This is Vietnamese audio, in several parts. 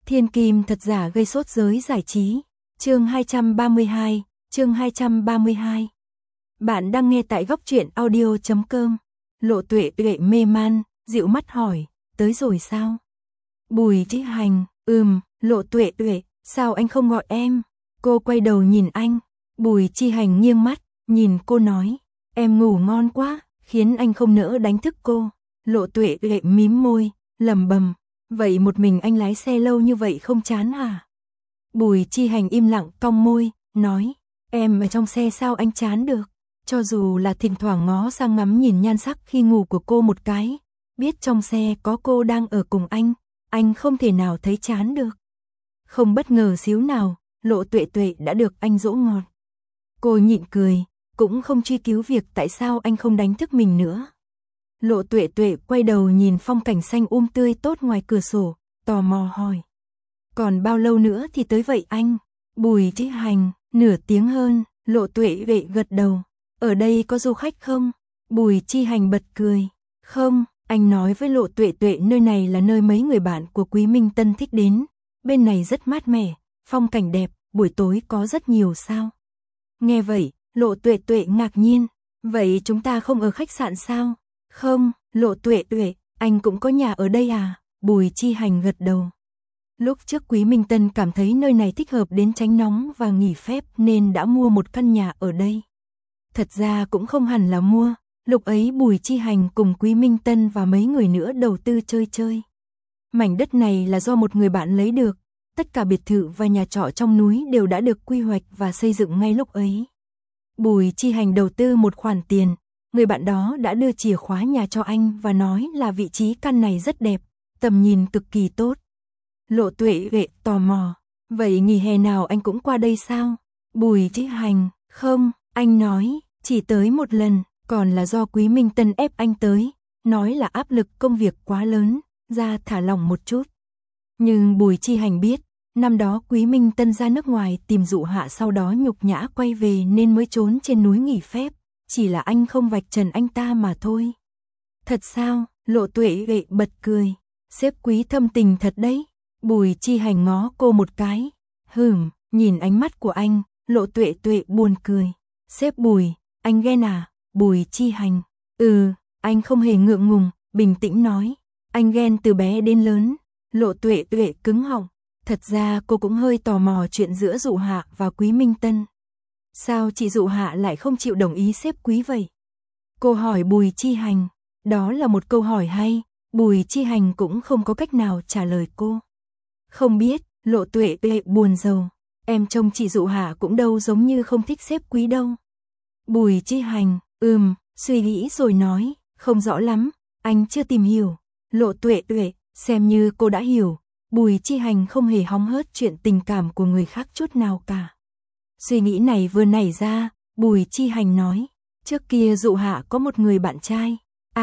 Thiên kim thật giả gây sốt giới giải trí. Chương 232, chương 232. Bạn đang nghe tại góc truyện audio.com. Lộ Tuệ Tuệ mê man, dịu mắt hỏi, tới rồi sao? Bùi Chí Hành, Lộ Tuệ Tuệ, sao anh không gọi em? Cô quay đầu nhìn anh. Bùi Chí Hành nghiêng mắt, nhìn cô nói, em ngủ ngon quá, khiến anh không nỡ đánh thức cô. Lộ Tuệ Tuệ mím môi, lẩm bẩm, vậy một mình anh lái xe lâu như vậy không chán à? Bùi Chí Hành im lặng cong môi, nói, em ở trong xe sao anh chán được? Cho dù là thỉnh thoảng ngó sang ngắm nhìn nhan sắc khi ngủ của cô một cái, biết trong xe có cô đang ở cùng anh không thể nào thấy chán được. Không bất ngờ xíu nào, Lộ Tuệ Tuệ đã được anh dỗ ngọt. Cô nhịn cười, cũng không truy cứu việc tại sao anh không đánh thức mình nữa. Lộ Tuệ Tuệ quay đầu nhìn phong cảnh xanh tươi tốt ngoài cửa sổ, tò mò hỏi. Còn bao lâu nữa thì tới vậy anh? Bùi Chí Hành, nửa tiếng hơn. Lộ Tuệ Tuệ gật đầu. Ở đây có du khách không? Bùi Chí Hành bật cười. Không, anh nói với Lộ Tuệ Tuệ nơi này là nơi mấy người bạn của Quý Minh Tân thích đến. Bên này rất mát mẻ, phong cảnh đẹp, buổi tối có rất nhiều sao. Nghe vậy, Lộ Tuệ Tuệ ngạc nhiên. Vậy chúng ta không ở khách sạn sao? Không, Lộ Tuệ Tuệ, anh cũng có nhà ở đây à? Bùi Chí Hành gật đầu. Lúc trước Quý Minh Tân cảm thấy nơi này thích hợp đến tránh nóng và nghỉ phép nên đã mua một căn nhà ở đây. Thật ra cũng không hẳn là mua, lúc ấy Bùi Chí Hành cùng Quý Minh Tân và mấy người nữa đầu tư chơi. Mảnh đất này là do một người bạn lấy được, tất cả biệt thự và nhà trọ trong núi đều đã được quy hoạch và xây dựng ngay lúc ấy. Bùi Chí Hành đầu tư một khoản tiền, người bạn đó đã đưa chìa khóa nhà cho anh và nói là vị trí căn này rất đẹp, tầm nhìn cực kỳ tốt. Lộ Tuệ Tuệ tò mò, vậy nghỉ hè nào anh cũng qua đây sao? Bùi Chí Hành, không, anh nói, chỉ tới một lần, còn là do Quý Minh Tân ép anh tới, nói là áp lực công việc quá lớn, ra thả lỏng một chút. Nhưng Bùi Chí Hành biết, năm đó Quý Minh Tân ra nước ngoài tìm Dụ Hạ sau đó nhục nhã quay về nên mới trốn trên núi nghỉ phép, chỉ là anh không vạch trần anh ta mà thôi. Thật sao? Lộ Tuệ Tuệ bật cười, sếp Quý thâm tình thật đấy. Bùi Chí Hành ngó cô một cái. Nhìn ánh mắt của anh, Lộ Tuệ Tuệ buồn cười. Sếp Bùi, anh ghen à? Bùi Chí Hành. Anh không hề ngượng ngùng, bình tĩnh nói. Anh ghen từ bé đến lớn. Lộ Tuệ Tuệ cứng họng. Thật ra cô cũng hơi tò mò chuyện giữa Dụ Hạ và Quý Minh Tân. Sao chị Dụ Hạ lại không chịu đồng ý sếp Quý vậy? Cô hỏi Bùi Chí Hành. Đó là một câu hỏi hay, Bùi Chí Hành cũng không có cách nào trả lời cô. Không biết, Lộ Tuệ Tuệ buồn rầu. Em trông chị Dụ Hạ cũng đâu giống như không thích sếp Quý đâu. Bùi Chí Hành, suy nghĩ rồi nói, không rõ lắm, anh chưa tìm hiểu. Lộ Tuệ Tuệ, xem như cô đã hiểu, Bùi Chí Hành không hề hóng hớt chuyện tình cảm của người khác chút nào cả. Suy nghĩ này vừa nảy ra, Bùi Chí Hành nói, trước kia Dụ Hạ có một người bạn trai.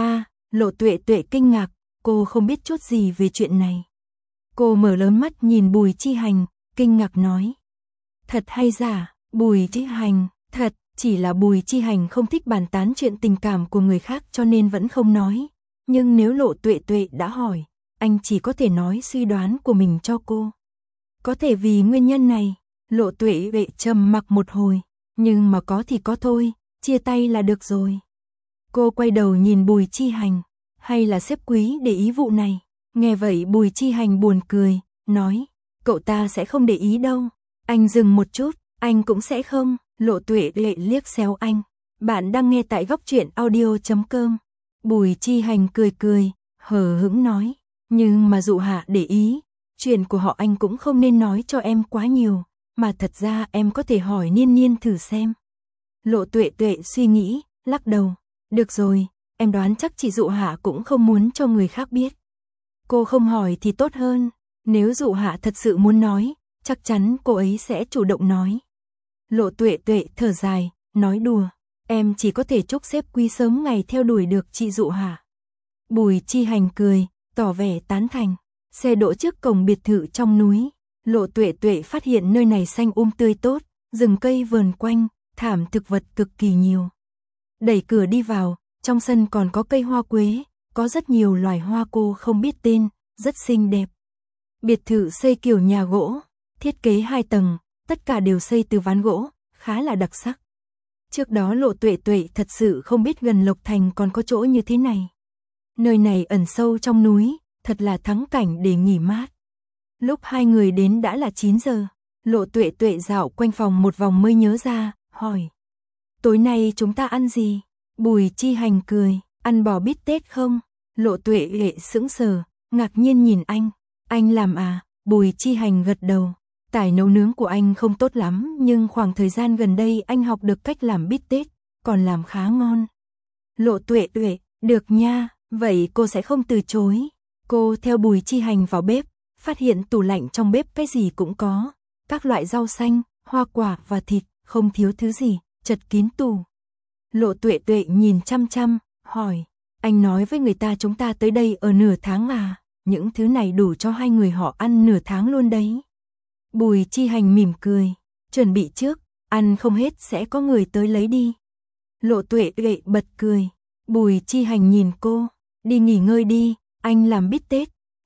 Lộ Tuệ Tuệ kinh ngạc, cô không biết chút gì về chuyện này. Cô mở lớn mắt nhìn Bùi Chí Hành, kinh ngạc nói. Thật hay giả? Bùi Chí Hành, thật, chỉ là Bùi Chí Hành không thích bàn tán chuyện tình cảm của người khác cho nên vẫn không nói. Nhưng nếu Lộ Tuệ Tuệ đã hỏi, anh chỉ có thể nói suy đoán của mình cho cô. Có thể vì nguyên nhân này, Lộ Tuệ Tuệ trầm mặc một hồi, nhưng mà có thì có thôi, chia tay là được rồi. Cô quay đầu nhìn Bùi Chí Hành, hay là sếp Quý để ý vụ này? Nghe vậy Bùi Chí Hành buồn cười, nói, cậu ta sẽ không để ý đâu. Anh dừng một chút, anh cũng sẽ không. Lộ Tuệ Tuệ liếc xéo anh. Bạn đang nghe tại góc truyện audio.com. Bùi Chí Hành cười, hờ hững nói, nhưng mà Dụ Hạ để ý, chuyện của họ anh cũng không nên nói cho em quá nhiều, mà thật ra em có thể hỏi Niên Niên thử xem. Lộ Tuệ Tuệ suy nghĩ, lắc đầu, được rồi, em đoán chắc chị Dụ Hạ cũng không muốn cho người khác biết. Cô không hỏi thì tốt hơn, nếu Dụ Hạ thật sự muốn nói, chắc chắn cô ấy sẽ chủ động nói. Lộ Tuệ Tuệ thở dài, nói đùa, em chỉ có thể chúc sếp Quý sớm ngày theo đuổi được chị Dụ Hạ. Bùi Chí Hành cười, tỏ vẻ tán thành. Xe đỗ trước cổng biệt thự trong núi, Lộ Tuệ Tuệ phát hiện nơi này xanh tươi tốt, rừng cây vờn quanh, thảm thực vật cực kỳ nhiều. Đẩy cửa đi vào, trong sân còn có cây hoa quế, có rất nhiều loài hoa cô không biết tên, rất xinh đẹp. Biệt thự xây kiểu nhà gỗ, thiết kế 2 tầng, tất cả đều xây từ ván gỗ, khá là đặc sắc. Trước đó Lộ Tuệ Tuệ thật sự không biết gần Lộc Thành còn có chỗ như thế này. Nơi này ẩn sâu trong núi, thật là thắng cảnh để nghỉ mát. Lúc hai người đến đã là 9 giờ, Lộ Tuệ Tuệ dạo quanh phòng một vòng mới nhớ ra, hỏi. Tối nay chúng ta ăn gì? Bùi Chi Hành cười, ăn bò bít tết không? Lộ Tuệ Tuệ sững sờ, ngạc nhiên nhìn anh làm à? Bùi Chi Hành gật đầu. Tài nấu nướng của anh không tốt lắm, nhưng khoảng thời gian gần đây anh học được cách làm bít tết, còn làm khá ngon. Lộ Tuệ Tuệ, được nha, vậy cô sẽ không từ chối. Cô theo Bùi Chi Hành vào bếp, phát hiện tủ lạnh trong bếp cái gì cũng có, các loại rau xanh, hoa quả và thịt, không thiếu thứ gì, chật kín tủ. Lộ Tuệ Tuệ nhìn chăm chăm, hỏi, anh nói với người ta chúng ta tới đây ở nửa tháng à? Những thứ này đủ cho hai người họ ăn nửa tháng luôn đấy. Bùi Chi Hành mỉm cười, chuẩn bị trước, ăn không hết sẽ có người tới lấy đi. Lộ Tuệ Tuệ bật cười, Bùi Chi Hành nhìn cô, đi nghỉ ngơi đi, anh làm bít tết.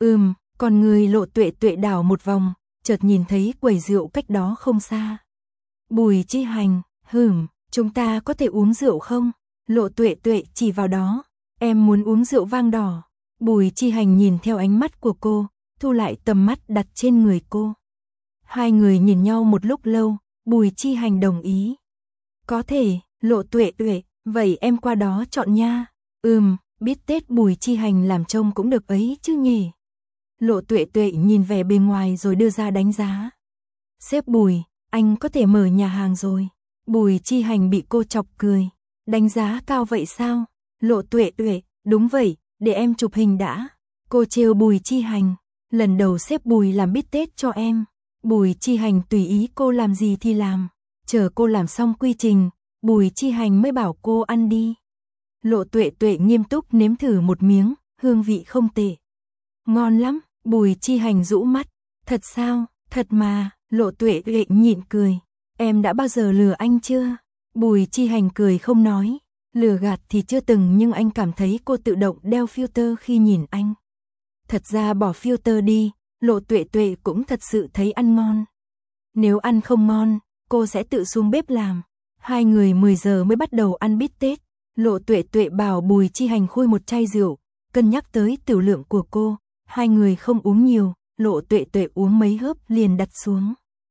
Còn người Lộ Tuệ Tuệ đảo một vòng, chợt nhìn thấy quầy rượu cách đó không xa. Bùi Chi Hành, chúng ta có thể uống rượu không? Lộ Tuệ Tuệ chỉ vào đó, em muốn uống rượu vang đỏ. Bùi Chi Hành nhìn theo ánh mắt của cô, thu lại tầm mắt đặt trên người cô. Hai người nhìn nhau một lúc lâu, Bùi Chi Hành đồng ý. Có thể, Lộ Tuệ Tuệ, vậy em qua đó chọn nha. Biết Tết Bùi Chi Hành làm trông cũng được ấy chứ nhỉ. Lộ Tuệ Tuệ nhìn vẻ bề ngoài rồi đưa ra đánh giá. Sếp Bùi, anh có thể mở nhà hàng rồi. Bùi Chi Hành bị cô chọc cười. Đánh giá cao vậy sao? Lộ Tuệ Tuệ, đúng vậy, để em chụp hình đã. Cô trêu Bùi Chi Hành, lần đầu sếp Bùi làm bít tết cho em. Bùi Chi Hành tùy ý cô làm gì thì làm. Chờ cô làm xong quy trình, Bùi Chi Hành mới bảo cô ăn đi. Lộ Tuệ Tuệ nghiêm túc nếm thử một miếng, hương vị không tệ. Ngon lắm, Bùi Chi Hành rũ mắt. Thật sao? Thật mà, Lộ Tuệ Tuệ nhịn cười. Em đã bao giờ lừa anh chưa? Bùi Chi Hành cười không nói. Lừa gạt thì chưa từng, nhưng anh cảm thấy cô tự động đeo filter khi nhìn anh. Thật ra bỏ filter đi, Lộ Tuệ Tuệ cũng thật sự thấy ăn ngon. Nếu ăn không ngon, cô sẽ tự xuống bếp làm. Hai người 10 giờ mới bắt đầu ăn bít tết. Lộ Tuệ Tuệ bảo Bùi Chi Hành khui một chai rượu, cân nhắc tới tiểu lượng của cô. Hai người không uống nhiều, Lộ Tuệ Tuệ uống mấy hớp liền đặt xuống.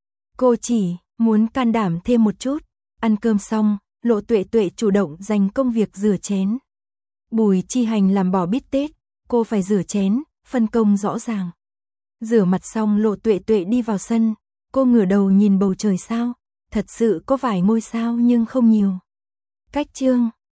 Cô chỉ muốn can đảm thêm một chút. Ăn cơm xong, Lộ Tuệ Tuệ chủ động dành công việc rửa chén. Bùi Chi Hành làm bò bít tết, cô phải rửa chén, phân công rõ ràng. Rửa mặt xong Lộ Tuệ Tuệ đi vào sân, cô ngửa đầu nhìn bầu trời sao, thật sự có vài ngôi sao nhưng không nhiều. Cách chương